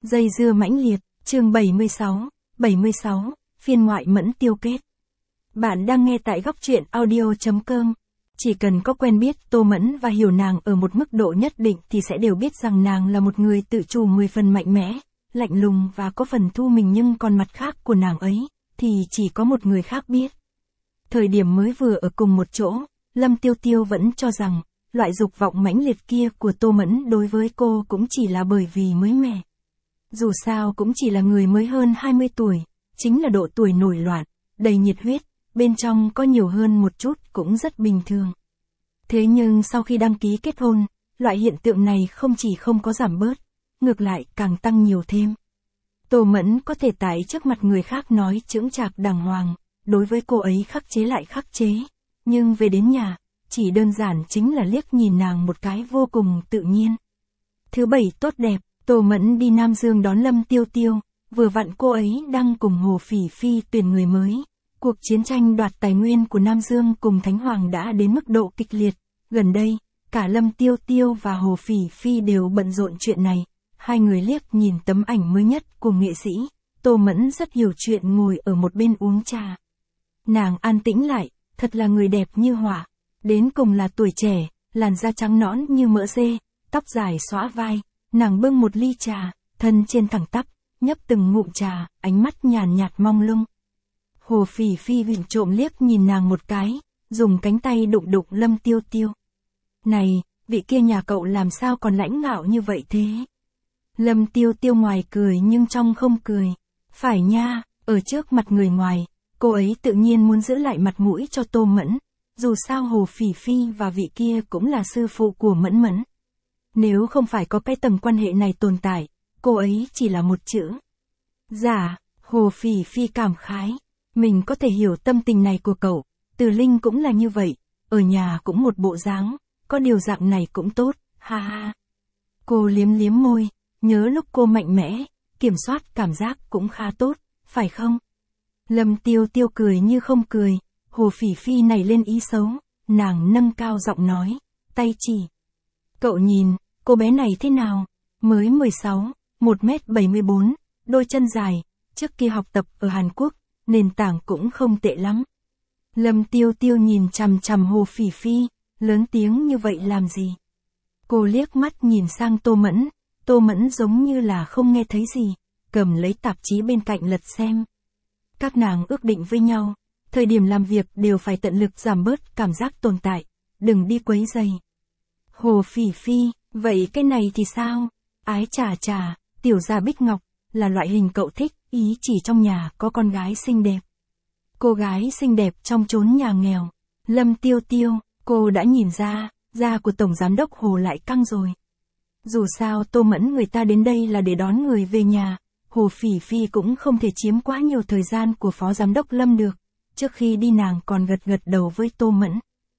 Dây dưa mãnh liệt, chương 76, phiên ngoại Mẫn tiêu kết. Bạn đang nghe tại góc truyện audio.com. Chỉ cần có quen biết Tô Mẫn và hiểu nàng ở một mức độ nhất định thì sẽ đều biết rằng nàng là một người tự chủ 10 phần mạnh mẽ, lạnh lùng và có phần thu mình, nhưng còn mặt khác của nàng ấy, thì chỉ có một người khác biết. Thời điểm mới vừa ở cùng một chỗ, Lâm Tiêu Tiêu vẫn cho rằng, loại dục vọng mãnh liệt kia của Tô Mẫn đối với cô cũng chỉ là bởi vì mới mẻ. Dù sao cũng chỉ là người mới hơn 20 tuổi, chính là độ tuổi nổi loạn, đầy nhiệt huyết, bên trong có nhiều hơn một chút cũng rất bình thường. Thế nhưng sau khi đăng ký kết hôn, loại hiện tượng này không chỉ không có giảm bớt, ngược lại càng tăng nhiều thêm. Tô Mẫn có thể tại trước mặt người khác nói chững chạc đàng hoàng, đối với cô ấy khắc chế lại khắc chế, nhưng về đến nhà, chỉ đơn giản chính là liếc nhìn nàng một cái vô cùng tự nhiên. Thứ bảy tốt đẹp, Tô Mẫn đi Nam Dương đón Lâm Tiêu Tiêu, vừa vặn cô ấy đang cùng Hồ Phỉ Phi tuyển người mới. Cuộc chiến tranh đoạt tài nguyên của Nam Dương cùng Thánh Hoàng đã đến mức độ kịch liệt, gần đây, cả Lâm Tiêu Tiêu và Hồ Phỉ Phi đều bận rộn chuyện này. Hai người liếc nhìn tấm ảnh mới nhất của nghệ sĩ, Tô Mẫn rất hiểu chuyện ngồi ở một bên uống trà. Nàng an tĩnh lại, thật là người đẹp như họa, đến cùng là tuổi trẻ, làn da trắng nõn như mỡ dê, tóc dài xõa vai. Nàng bưng một ly trà, thân trên thẳng tắp, nhấp từng ngụm trà, ánh mắt nhàn nhạt mong lung. Hồ Phỉ Phi vụng trộm liếc nhìn nàng một cái, dùng cánh tay đụng đụng Lâm Tiêu Tiêu. Này, vị kia nhà cậu làm sao còn lãnh ngạo như vậy thế? Lâm Tiêu Tiêu ngoài cười nhưng trong không cười. Phải nha, ở trước mặt người ngoài, cô ấy tự nhiên muốn giữ lại mặt mũi cho Tô Mẫn. Dù sao Hồ Phỉ Phi và vị kia cũng là sư phụ của Mẫn Mẫn. Nếu không phải có cái tầng quan hệ này tồn tại, cô ấy chỉ là một chữ. Dạ, Hồ Phỉ Phi cảm khái. Mình có thể hiểu tâm tình này của cậu, Từ Linh cũng là như vậy, ở nhà cũng một bộ dáng, có điều dạng này cũng tốt, ha ha. Cô liếm liếm môi, nhớ lúc cô mạnh mẽ, kiểm soát cảm giác cũng khá tốt, phải không? Lâm Tiêu Tiêu cười như không cười, Hồ Phỉ Phi này lên ý xấu, nàng nâng cao giọng nói, tay chỉ. Cậu nhìn, cô bé này thế nào? Mới 16, 1m74, đôi chân dài, trước kia học tập ở Hàn Quốc, nền tảng cũng không tệ lắm. Lâm Tiêu Tiêu nhìn chằm chằm Hồ Phỉ Phi, lớn tiếng như vậy làm gì? Cô liếc mắt nhìn sang Tô Mẫn giống như là không nghe thấy gì, cầm lấy tạp chí bên cạnh lật xem. Các nàng ước định với nhau, thời điểm làm việc đều phải tận lực giảm bớt cảm giác tồn tại, đừng đi quấy rầy. Hồ Phỉ Phi, vậy cái này thì sao? Ái chà, tiểu gia Bích Ngọc, là loại hình cậu thích, ý chỉ trong nhà có con gái xinh đẹp. Cô gái xinh đẹp trong chốn nhà nghèo. Lâm Tiêu Tiêu, cô đã nhìn ra, da của Tổng Giám đốc Hồ lại căng rồi. Dù sao Tô Mẫn người ta đến đây là để đón người về nhà, Hồ Phỉ Phi cũng không thể chiếm quá nhiều thời gian của Phó Giám đốc Lâm được. Trước khi đi nàng còn gật đầu với Tô Mẫn.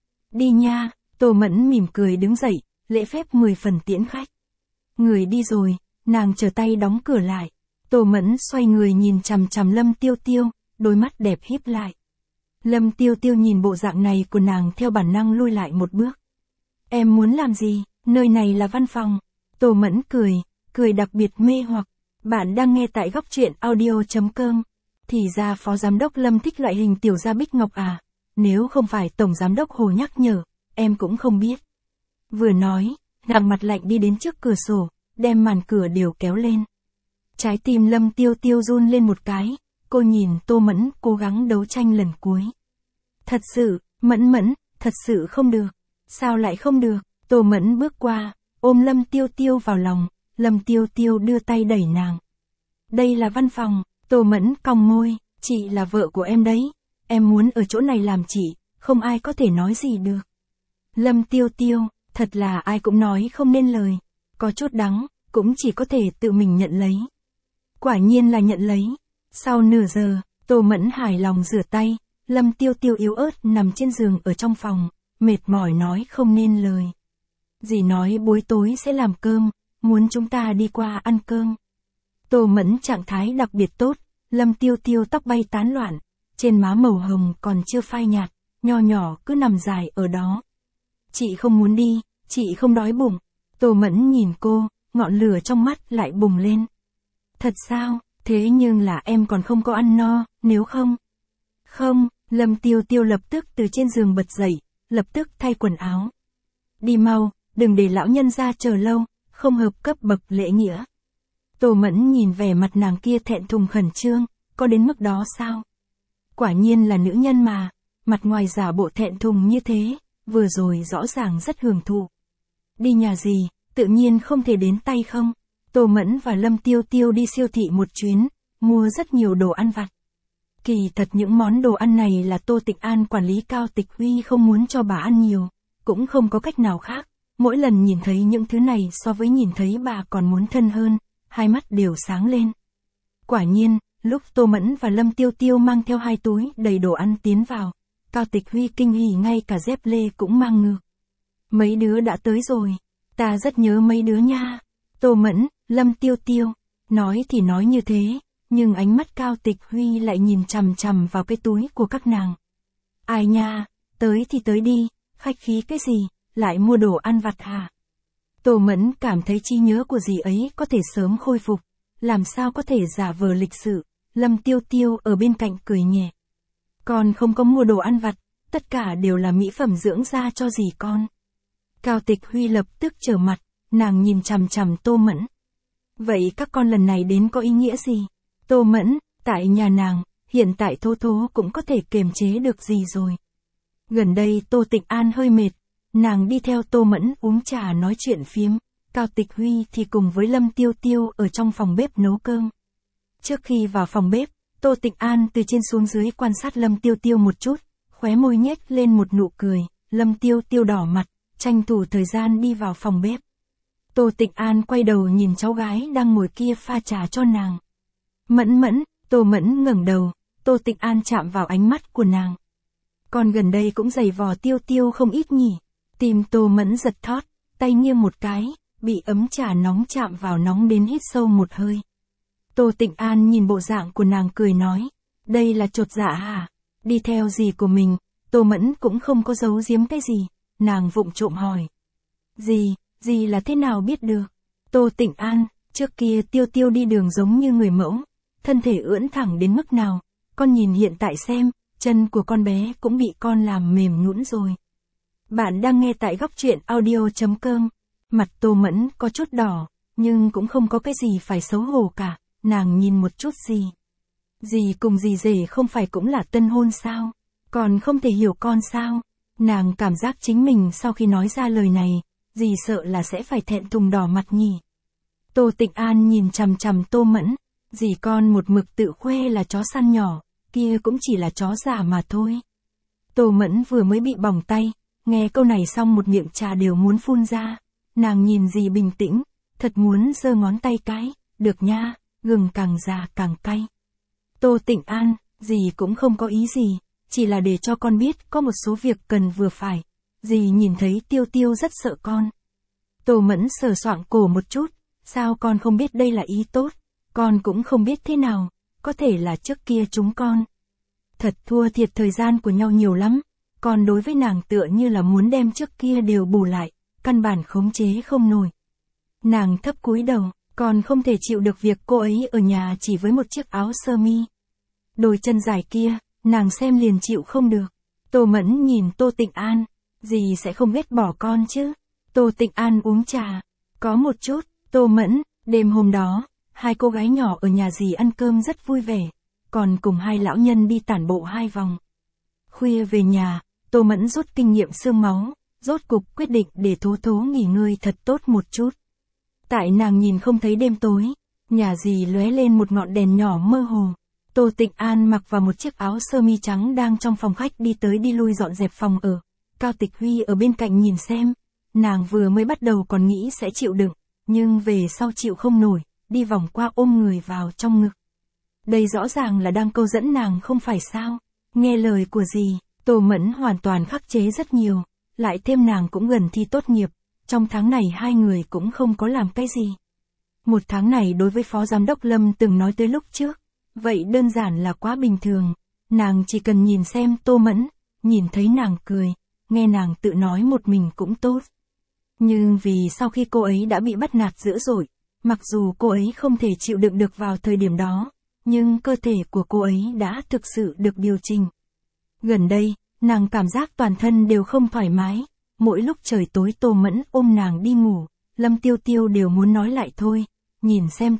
Đi nha, Tô Mẫn mỉm cười đứng dậy, lễ phép 10 phần tiễn khách. Người đi rồi, nàng trở tay đóng cửa lại. Tô Mẫn xoay người nhìn chằm chằm Lâm Tiêu Tiêu, đôi mắt đẹp híp lại. Lâm Tiêu Tiêu nhìn bộ dạng này của nàng theo bản năng lui lại một bước. Em muốn làm gì? Nơi này là văn phòng. Tô Mẫn cười đặc biệt mê hoặc. Bạn đang nghe tại góc truyện audio.com. Thì ra Phó Giám đốc Lâm thích loại hình tiểu gia Bích Ngọc à? Nếu không phải Tổng Giám đốc Hồ nhắc nhở, em cũng không biết. Vừa nói, nàng mặt lạnh đi đến trước cửa sổ, đem màn cửa đều kéo lên. Trái tim Lâm Tiêu Tiêu run lên một cái, cô nhìn Tô Mẫn cố gắng đấu tranh lần cuối. Thật sự, Mẫn, thật sự không được. Sao lại không được? Tô Mẫn bước qua, ôm Lâm Tiêu Tiêu vào lòng, Lâm Tiêu Tiêu đưa tay đẩy nàng. Đây là văn phòng, Tô Mẫn cong môi, chị là vợ của em đấy, em muốn ở chỗ này làm chị, không ai có thể nói gì được. Lâm Tiêu Tiêu, thật là ai cũng nói không nên lời, có chút đắng, cũng chỉ có thể tự mình nhận lấy. Quả nhiên là nhận lấy. Sau nửa giờ, Tô Mẫn hài lòng rửa tay, Lâm Tiêu Tiêu yếu ớt nằm trên giường ở trong phòng, mệt mỏi nói không nên lời. Dì nói buổi tối sẽ làm cơm, muốn chúng ta đi qua ăn cơm. Tô Mẫn trạng thái đặc biệt tốt, Lâm Tiêu Tiêu tóc bay tán loạn, trên má màu hồng còn chưa phai nhạt, nho nhỏ cứ nằm dài ở đó. Chị không muốn đi, chị không đói bụng. Tô Mẫn nhìn cô, ngọn lửa trong mắt lại bùng lên. Thật sao, thế nhưng là em còn không có ăn no, nếu không. Không, Lâm Tiêu Tiêu lập tức từ trên giường bật dậy, lập tức thay quần áo. Đi mau, đừng để lão nhân ra chờ lâu, không hợp cấp bậc lễ nghĩa. Tô Mẫn nhìn vẻ mặt nàng kia thẹn thùng khẩn trương, có đến mức đó sao? Quả nhiên là nữ nhân mà, mặt ngoài giả bộ thẹn thùng như thế, vừa rồi rõ ràng rất hưởng thụ. Đi nhà gì, tự nhiên không thể đến tay không? Tô Mẫn và Lâm Tiêu Tiêu đi siêu thị một chuyến, mua rất nhiều đồ ăn vặt. Kỳ thật những món đồ ăn này là Tô Tịch An quản lý Cao Tịch Huy không muốn cho bà ăn nhiều, cũng không có cách nào khác. Mỗi lần nhìn thấy những thứ này so với nhìn thấy bà còn muốn thân hơn, hai mắt đều sáng lên. Quả nhiên, lúc Tô Mẫn và Lâm Tiêu Tiêu mang theo 2 túi đầy đồ ăn tiến vào, Cao Tịch Huy kinh hỉ ngay cả dép lê cũng mang ngược. Mấy đứa đã tới rồi, ta rất nhớ mấy đứa nha. Tô Mẫn, Lâm Tiêu Tiêu, nói thì nói như thế, nhưng ánh mắt Cao Tịch Huy lại nhìn chằm chằm vào cái túi của các nàng. Ai nha, tới thì tới đi, khách khí cái gì, lại mua đồ ăn vặt hả? Tô Mẫn cảm thấy trí nhớ của dì ấy có thể sớm khôi phục, làm sao có thể giả vờ lịch sự. Lâm Tiêu Tiêu ở bên cạnh cười nhẹ. Con không có mua đồ ăn vặt, tất cả đều là mỹ phẩm dưỡng da cho dì con. Cao Tịch Huy lập tức trở mặt, nàng nhìn chằm chằm Tô Mẫn. Vậy các con lần này đến có ý nghĩa gì? Tô Mẫn, tại nhà nàng, hiện tại Thố Thố cũng có thể kiềm chế được gì rồi. Gần đây Tô Tịch An hơi mệt, nàng đi theo Tô Mẫn uống trà nói chuyện phiếm, Cao Tịch Huy thì cùng với Lâm Tiêu Tiêu ở trong phòng bếp nấu cơm. Trước khi vào phòng bếp, Tô Tịch An từ trên xuống dưới quan sát Lâm Tiêu Tiêu một chút, khóe môi nhếch lên một nụ cười, Lâm Tiêu Tiêu đỏ mặt, tranh thủ thời gian đi vào phòng bếp. Tô Tịch An quay đầu nhìn cháu gái đang ngồi kia pha trà cho nàng. Mẫn Mẫn, Tô Mẫn ngẩng đầu, Tô Tịch An chạm vào ánh mắt của nàng. Con gần đây cũng giày vò Tiêu Tiêu không ít nhỉ. Tim Tô Mẫn giật thót, tay nghiêng một cái, bị ấm trà nóng chạm vào nóng đến hít sâu một hơi. Tô Tịch An nhìn bộ dạng của nàng cười nói, đây là chột dạ hả? Đi theo dì của mình, Tô Mẫn cũng không có giấu giếm cái gì, nàng vụng trộm hỏi. Dì là thế nào biết được? Tô Tịch An, trước kia Tiêu Tiêu đi đường giống như người mẫu, thân thể ưỡn thẳng đến mức nào, con nhìn hiện tại xem, chân của con bé cũng bị con làm mềm nhũn rồi. Bạn đang nghe tại góc truyện audio.com. Mặt Tô Mẫn có chút đỏ, nhưng cũng không có cái gì phải xấu hổ cả, nàng nhìn một chút gì. Dì cùng dì rể không phải cũng là tân hôn sao? Còn không thể hiểu con sao? Nàng cảm giác chính mình sau khi nói ra lời này, dì sợ là sẽ phải thẹn thùng đỏ mặt nhỉ. Tô Tịch An nhìn chằm chằm Tô Mẫn, dì con một mực tự khoe là chó săn nhỏ, kia cũng chỉ là chó giả mà thôi. Tô Mẫn vừa mới bị bỏng tay, nghe câu này xong một miệng trà đều muốn phun ra. Nàng nhìn dì bình tĩnh, thật muốn giơ ngón tay cái, được nha, gừng càng già càng cay. Tô Tịch An, dì cũng không có ý gì, chỉ là để cho con biết có một số việc cần vừa phải. Dì nhìn thấy Tiêu Tiêu rất sợ con. Tô Mẫn sờ soạng cổ một chút, sao con không biết đây là ý tốt, con cũng không biết thế nào, có thể là trước kia chúng con. Thật thua thiệt thời gian của nhau nhiều lắm, con đối với nàng tựa như là muốn đem trước kia đều bù lại, căn bản khống chế không nổi. Nàng thấp cúi đầu, còn không thể chịu được việc cô ấy ở nhà chỉ với một chiếc áo sơ mi. Đôi chân dài kia, nàng xem liền chịu không được. Tô Mẫn nhìn Tô Tịch An, dì sẽ không ghét bỏ con chứ? Tô Tịch An uống trà, có một chút. Tô Mẫn, đêm hôm đó, 2 cô gái nhỏ ở nhà dì ăn cơm rất vui vẻ, còn cùng 2 lão nhân đi tản bộ 2 vòng. Khuya về nhà, Tô Mẫn rút kinh nghiệm xương máu, rốt cục quyết định để Thố Thố nghỉ ngơi thật tốt một chút. Tại nàng nhìn không thấy đêm tối, nhà dì lóe lên một ngọn đèn nhỏ mơ hồ. Tô Tịch An mặc vào một chiếc áo sơ mi trắng đang trong phòng khách đi tới đi lui dọn dẹp phòng ở. Cao Tịch Huy ở bên cạnh nhìn xem, nàng vừa mới bắt đầu còn nghĩ sẽ chịu đựng, nhưng về sau chịu không nổi, đi vòng qua ôm người vào trong ngực. Đây rõ ràng là đang câu dẫn nàng không phải sao? Nghe lời của dì, Tô Mẫn hoàn toàn khắc chế rất nhiều, lại thêm nàng cũng gần thi tốt nghiệp, trong tháng này 2 người cũng không có làm cái gì. Một tháng này đối với Phó Giám đốc Lâm từng nói tới lúc trước, vậy đơn giản là quá bình thường, nàng chỉ cần nhìn xem Tô Mẫn, nhìn thấy nàng cười, nghe nàng tự nói một mình cũng tốt. Nhưng vì sau khi cô ấy đã bị bắt nạt dữ dội, Mặc dù cô ấy không thể chịu đựng được vào thời điểm đó, nhưng cơ thể của cô ấy đã thực sự được điều chỉnh. Gần đây, nàng cảm giác toàn thân đều không thoải mái. Mỗi lúc trời tối Tô Mẫn ôm nàng đi ngủ, Lâm Tiêu Tiêu đều muốn nói lại thôi. Nhìn xem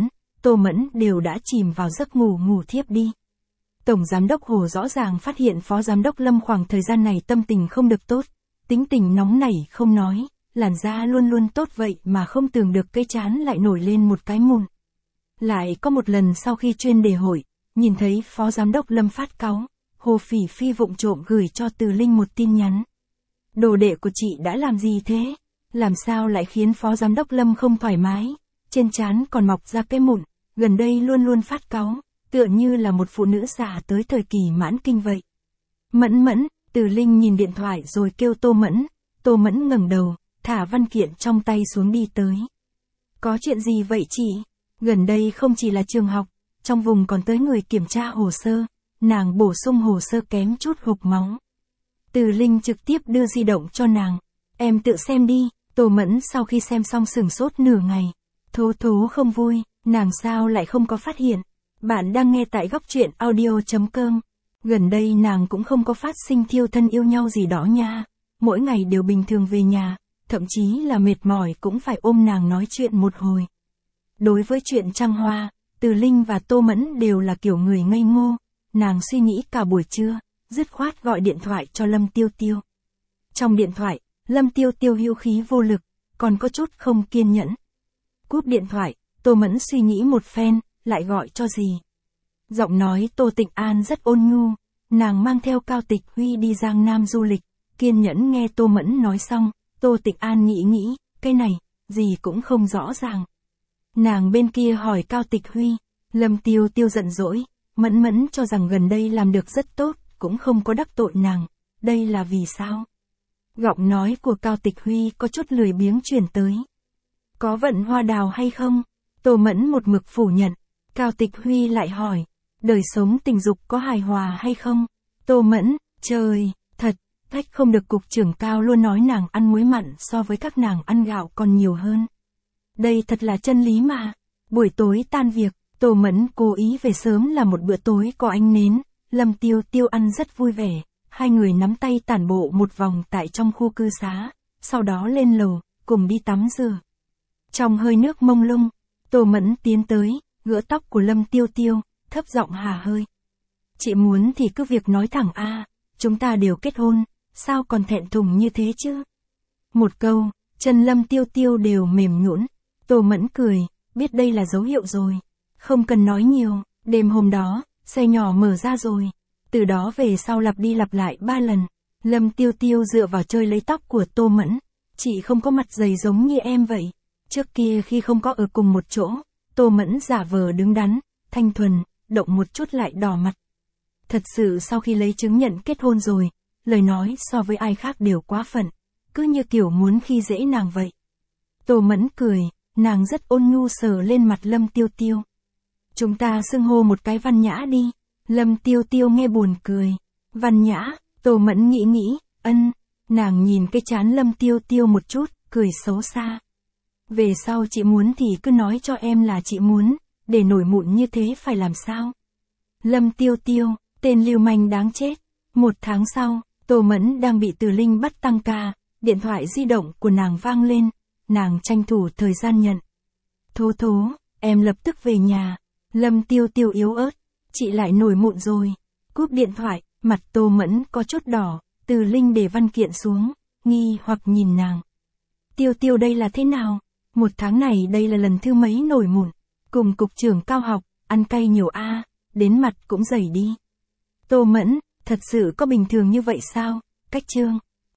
Tô Mẫn đều đã chìm vào giấc ngủ ngủ thiếp đi. Tổng giám đốc Hồ rõ ràng phát hiện phó giám đốc Lâm khoảng thời gian này tâm tình không được tốt. Tính tình nóng nảy không nói, làn da luôn luôn tốt vậy mà không tưởng được cái trán lại nổi lên một cái mụn. Lại có một lần sau khi chuyên đề hội, nhìn thấy phó giám đốc Lâm phát cáu, Hồ Phỉ Phi vụng trộm gửi cho Từ Linh một tin nhắn. Đồ đệ của chị đã làm gì thế? Làm sao lại khiến phó giám đốc Lâm không thoải mái? Trên trán còn mọc ra cái mụn, gần đây luôn luôn phát cáu, tựa như là một phụ nữ già tới thời kỳ mãn kinh vậy. Mẫn Mẫn, Từ Linh nhìn điện thoại rồi kêu Tô Mẫn ngẩng đầu, thả văn kiện trong tay xuống đi tới. Có chuyện gì vậy chị? Gần đây không chỉ là trường học, trong vùng còn tới người kiểm tra hồ sơ, nàng bổ sung hồ sơ kém chút hộc máu. Từ Linh trực tiếp đưa di động cho nàng, em tự xem đi. Tô Mẫn sau khi xem xong sửng sốt nửa ngày, thố không vui, nàng sao lại không có phát hiện. Bạn đang nghe tại góc truyện audio.com. Gần đây nàng cũng không có phát sinh thiêu thân yêu nhau gì đó nha, mỗi ngày đều bình thường về nhà, thậm chí là mệt mỏi cũng phải ôm nàng nói chuyện một hồi. Đối với chuyện trăng hoa, Từ Linh và Tô Mẫn đều là kiểu người ngây ngô, nàng suy nghĩ cả buổi trưa, dứt khoát gọi điện thoại cho Lâm Tiêu Tiêu. Trong điện thoại, Lâm Tiêu Tiêu hữu khí vô lực, còn có chút không kiên nhẫn. Cúp điện thoại, Tô Mẫn suy nghĩ một phen, lại gọi cho gì. Giọng nói Tô Tịnh An rất ôn nhu, nàng mang theo Cao Tịch Huy đi Giang Nam du lịch, kiên nhẫn nghe Tô Mẫn nói xong, Tô Tịnh An nghĩ, cái này, gì cũng không rõ ràng. Nàng bên kia hỏi Cao Tịch Huy, Lâm Tiêu Tiêu giận dỗi, Mẫn cho rằng gần đây làm được rất tốt, cũng không có đắc tội nàng, đây là vì sao? Giọng nói của Cao Tịch Huy có chút lười biếng truyền tới. Có vận hoa đào hay không? Tô Mẫn một mực phủ nhận. Cao Tịch Huy lại hỏi, đời sống tình dục có hài hòa hay không? Tô Mẫn, trời, thật, trách không được cục trưởng Cao luôn nói nàng ăn muối mặn so với các nàng ăn gạo còn nhiều hơn. Đây thật là chân lý mà. Buổi tối tan việc, Tô Mẫn cố ý về sớm làm một bữa tối có ánh nến, Lâm Tiêu Tiêu ăn rất vui vẻ, hai người nắm tay tản bộ một vòng tại trong khu cư xá, sau đó lên lầu, cùng đi tắm rửa. Trong hơi nước mông lung, Tô Mẫn tiến tới, gỡ tóc của Lâm Tiêu Tiêu, thấp giọng hà hơi. Chị muốn thì cứ việc nói thẳng a, chúng ta đều kết hôn, sao còn thẹn thùng như thế chứ? Một câu, chân Lâm Tiêu Tiêu đều mềm nhũn. Tô Mẫn cười, biết đây là dấu hiệu rồi. Không cần nói nhiều, đêm hôm đó, xe nhỏ mở ra rồi. Từ đó về sau lặp đi lặp lại 3 lần. Lâm Tiêu Tiêu dựa vào chơi lấy tóc của Tô Mẫn. Chị không có mặt dày giống như em vậy. Trước kia khi không có ở cùng một chỗ, Tô Mẫn giả vờ đứng đắn, thanh thuần, động một chút lại đỏ mặt. Thật sự sau khi lấy chứng nhận kết hôn rồi, lời nói so với ai khác đều quá phận, cứ như kiểu muốn khi dễ nàng vậy. Tô Mẫn cười, nàng rất ôn nhu sờ lên mặt Lâm Tiêu Tiêu. Chúng ta xưng hô một cái Văn Nhã đi. Lâm Tiêu Tiêu nghe buồn cười. Văn Nhã, Tô Mẫn nghĩ, nàng nhìn cái trán Lâm Tiêu Tiêu một chút, cười xấu xa. Về sau chị muốn thì cứ nói cho em là chị muốn, để nổi mụn như thế phải làm sao? Lâm Tiêu Tiêu, tên lưu manh đáng chết. 1 tháng sau, Tô Mẫn đang bị Từ Linh bắt tăng ca, điện thoại di động của nàng vang lên, nàng tranh thủ thời gian nhận. Thố, em lập tức về nhà. Lâm Tiêu Tiêu yếu ớt, chị lại nổi mụn rồi. Cúp điện thoại, mặt Tô Mẫn có chút đỏ, Từ Linh để văn kiện xuống, nghi hoặc nhìn nàng. Tiêu Tiêu đây là thế nào? 1 tháng này đây là lần thứ mấy nổi mụn, cùng cục trưởng Cao học, ăn cay nhiều a, đến mặt cũng dày đi. Tô Mẫn, thật sự có bình thường như vậy sao? Cách chương